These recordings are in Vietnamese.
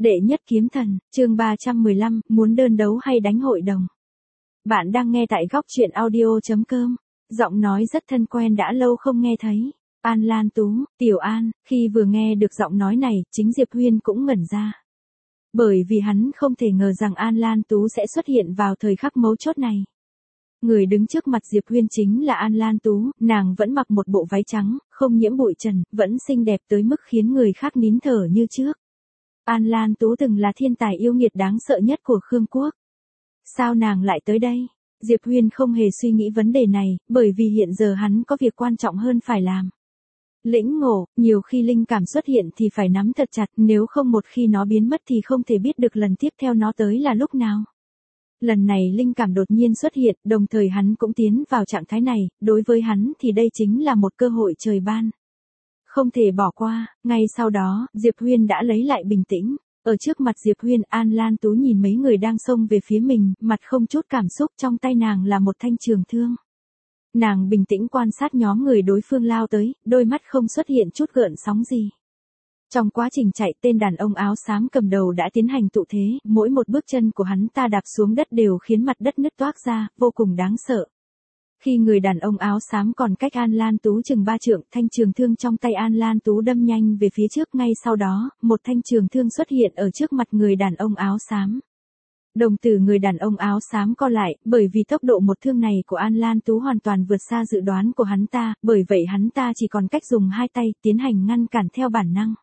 Đệ nhất kiếm thần, chương 315, muốn đơn đấu hay đánh hội đồng. Bạn đang nghe tại góc truyện audio.com. Giọng nói rất thân quen đã lâu không nghe thấy. An Lan Tú, Tiểu An, khi vừa nghe được giọng nói này, chính Diệp Huyên cũng ngẩn ra. Bởi vì hắn không thể ngờ rằng An Lan Tú sẽ xuất hiện vào thời khắc mấu chốt này. Người đứng trước mặt Diệp Huyên chính là An Lan Tú, nàng vẫn mặc một bộ váy trắng, không nhiễm bụi trần, vẫn xinh đẹp tới mức khiến người khác nín thở như trước. An Lan Tú từng là thiên tài yêu nghiệt đáng sợ nhất của Khương Quốc. Sao nàng lại tới đây? Diệp Huyên không hề suy nghĩ vấn đề này, bởi vì hiện giờ hắn có việc quan trọng hơn phải làm. Lĩnh ngộ, nhiều khi linh cảm xuất hiện thì phải nắm thật chặt, nếu không một khi nó biến mất thì không thể biết được lần tiếp theo nó tới là lúc nào. Lần này linh cảm đột nhiên xuất hiện, đồng thời hắn cũng tiến vào trạng thái này, đối với hắn thì đây chính là một cơ hội trời ban. Không thể bỏ qua, ngay sau đó, Diệp Huyên đã lấy lại bình tĩnh. Ở trước mặt Diệp Huyên, An Lan Tú nhìn mấy người đang xông về phía mình, mặt không chút cảm xúc, trong tay nàng là một thanh trường thương. Nàng bình tĩnh quan sát nhóm người đối phương lao tới, đôi mắt không xuất hiện chút gợn sóng gì. Trong quá trình chạy, tên đàn ông áo xám cầm đầu đã tiến hành tụ thế, mỗi một bước chân của hắn ta đạp xuống đất đều khiến mặt đất nứt toác ra, vô cùng đáng sợ. Khi người đàn ông áo xám còn cách An Lan Tú chừng 3 trượng, thanh trường thương trong tay An Lan Tú đâm nhanh về phía trước, ngay sau đó, một thanh trường thương xuất hiện ở trước mặt người đàn ông áo xám. Đồng tử người đàn ông áo xám co lại, bởi vì tốc độ một thương này của An Lan Tú hoàn toàn vượt xa dự đoán của hắn ta, bởi vậy hắn ta chỉ còn cách dùng hai tay, tiến hành ngăn cản theo bản năng.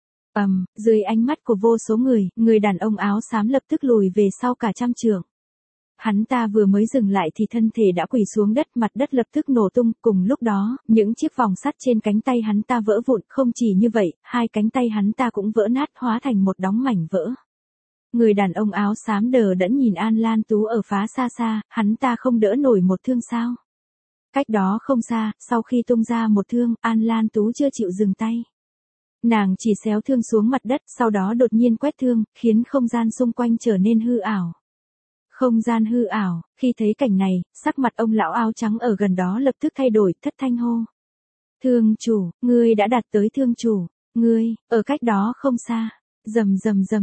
Dưới ánh mắt của vô số người đàn ông áo xám lập tức lùi về sau cả trăm trượng. Hắn ta vừa mới dừng lại thì thân thể đã quỳ xuống đất, mặt đất lập tức nổ tung, cùng lúc đó, những chiếc vòng sắt trên cánh tay hắn ta vỡ vụn, không chỉ như vậy, hai cánh tay hắn ta cũng vỡ nát, hóa thành một đống mảnh vỡ. Người đàn ông áo xám đờ đẫn nhìn An Lan Tú ở phá xa xa, hắn ta không đỡ nổi một thương sao? Cách đó không xa, sau khi tung ra một thương, An Lan Tú chưa chịu dừng tay. Nàng chỉ xéo thương xuống mặt đất, sau đó đột nhiên quét thương, khiến không gian xung quanh trở nên hư ảo. Không gian hư ảo, khi thấy cảnh này, sắc mặt ông lão áo trắng ở gần đó lập tức thay đổi, thất thanh hô. Thương chủ, ngươi đã đạt tới thương chủ, ngươi, ở cách đó không xa. Rầm.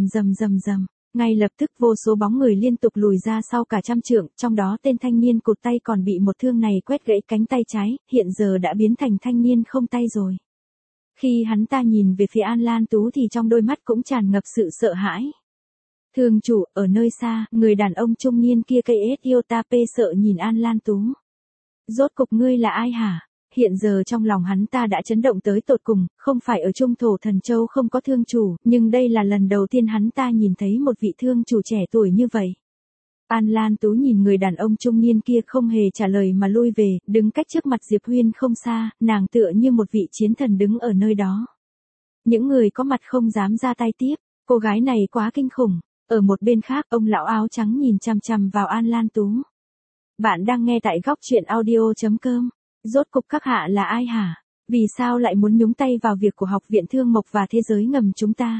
Ngay lập tức vô số bóng người liên tục lùi ra sau cả trăm trượng, trong đó tên thanh niên cụt tay còn bị một thương này quét gãy cánh tay trái, hiện giờ đã biến thành thanh niên không tay rồi. Khi hắn ta nhìn về phía An Lan Tú thì trong đôi mắt cũng tràn ngập sự sợ hãi. Thương chủ, ở nơi xa, người đàn ông trung niên kia cây Ethiopia sợ nhìn An Lan Tú. Rốt cục ngươi là ai hả? Hiện giờ trong lòng hắn ta đã chấn động tới tột cùng, không phải ở Trung Thổ Thần Châu không có thương chủ, nhưng đây là lần đầu tiên hắn ta nhìn thấy một vị thương chủ trẻ tuổi như vậy. An Lan Tú nhìn người đàn ông trung niên kia không hề trả lời mà lui về, đứng cách trước mặt Diệp Huyên không xa, nàng tựa như một vị chiến thần đứng ở nơi đó. Những người có mặt không dám ra tay tiếp, cô gái này quá kinh khủng. Ở một bên khác, ông lão áo trắng nhìn chằm chằm vào An Lan Tú. Bạn đang nghe tại góc truyện audio.com. Rốt cục các hạ là ai hả? Vì sao lại muốn nhúng tay vào việc của Học viện Thương Mộc và thế giới ngầm chúng ta?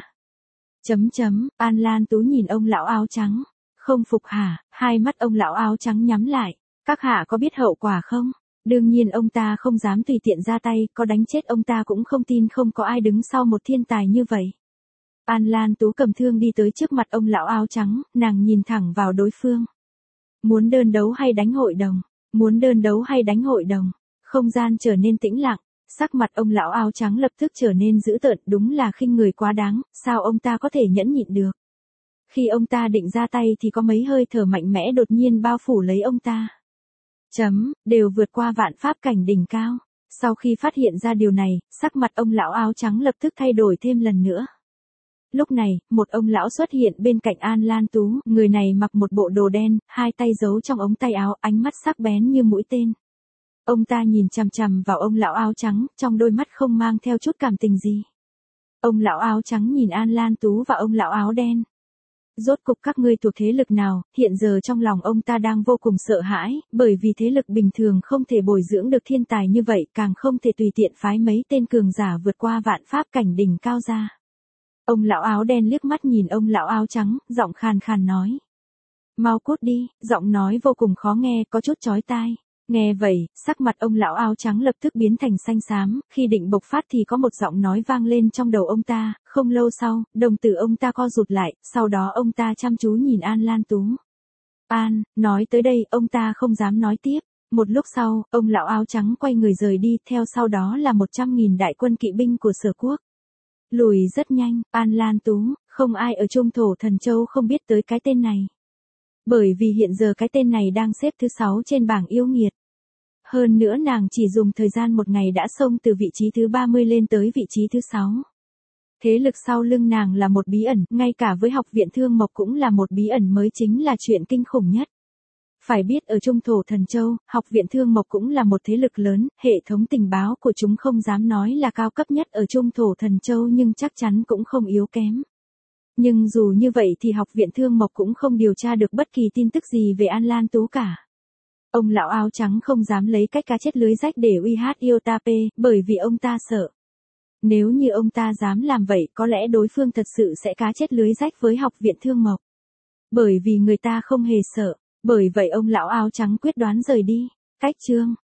An Lan Tú nhìn ông lão áo trắng. Không phục hả? Hai mắt ông lão áo trắng nhắm lại. Các hạ có biết hậu quả không? Đương nhiên ông ta không dám tùy tiện ra tay, có đánh chết ông ta cũng không tin không có ai đứng sau một thiên tài như vậy. An Lan Tú cầm thương đi tới trước mặt ông lão áo trắng, nàng nhìn thẳng vào đối phương. Muốn đơn đấu hay đánh hội đồng? Muốn đơn đấu hay đánh hội đồng? Không gian trở nên tĩnh lặng, sắc mặt ông lão áo trắng lập tức trở nên dữ tợn, đúng là khinh người quá đáng, sao ông ta có thể nhẫn nhịn được? Khi ông ta định ra tay thì có mấy hơi thở mạnh mẽ đột nhiên bao phủ lấy ông ta. Đều vượt qua vạn pháp cảnh đỉnh cao. Sau khi phát hiện ra điều này, sắc mặt ông lão áo trắng lập tức thay đổi thêm lần nữa. Lúc này, một ông lão xuất hiện bên cạnh An Lan Tú, người này mặc một bộ đồ đen, hai tay giấu trong ống tay áo, ánh mắt sắc bén như mũi tên. Ông ta nhìn chằm chằm vào ông lão áo trắng, trong đôi mắt không mang theo chút cảm tình gì. Ông lão áo trắng nhìn An Lan Tú và ông lão áo đen. Rốt cục các ngươi thuộc thế lực nào? Hiện giờ trong lòng ông ta đang vô cùng sợ hãi, bởi vì thế lực bình thường không thể bồi dưỡng được thiên tài như vậy, càng không thể tùy tiện phái mấy tên cường giả vượt qua vạn pháp cảnh đỉnh cao ra. Ông lão áo đen liếc mắt nhìn ông lão áo trắng, giọng khàn khàn nói. Mau cút đi, giọng nói vô cùng khó nghe, có chút chói tai. Nghe vậy, sắc mặt ông lão áo trắng lập tức biến thành xanh xám, khi định bộc phát thì có một giọng nói vang lên trong đầu ông ta, không lâu sau, đồng tử ông ta co rụt lại, sau đó ông ta chăm chú nhìn An Lan Tú. An, nói tới đây, ông ta không dám nói tiếp. Một lúc sau, ông lão áo trắng quay người rời đi, theo sau đó là 100.000 đại quân kỵ binh của Sở Quốc. Lùi rất nhanh, An Lan Tú, không ai ở Trung Thổ Thần Châu không biết tới cái tên này. Bởi vì hiện giờ cái tên này đang xếp thứ 6 trên bảng yêu nghiệt. Hơn nữa nàng chỉ dùng thời gian một ngày đã xông từ vị trí thứ 30 lên tới vị trí thứ 6. Thế lực sau lưng nàng là một bí ẩn, ngay cả với học viện Thương Mộc cũng là một bí ẩn mới chính là chuyện kinh khủng nhất. Phải biết ở Trung Thổ Thần Châu, học viện Thương Mộc cũng là một thế lực lớn, hệ thống tình báo của chúng không dám nói là cao cấp nhất ở Trung Thổ Thần Châu nhưng chắc chắn cũng không yếu kém. Nhưng dù như vậy thì học viện Thương Mộc cũng không điều tra được bất kỳ tin tức gì về An Lan Tú cả. Ông lão áo trắng không dám lấy cách cá chết lưới rách để uy hát Iotape, bởi vì ông ta sợ. Nếu như ông ta dám làm vậy có lẽ đối phương thật sự sẽ cá chết lưới rách với học viện Thương Mộc. Bởi vì người ta không hề sợ, bởi vậy ông lão áo trắng quyết đoán rời đi. Cách chương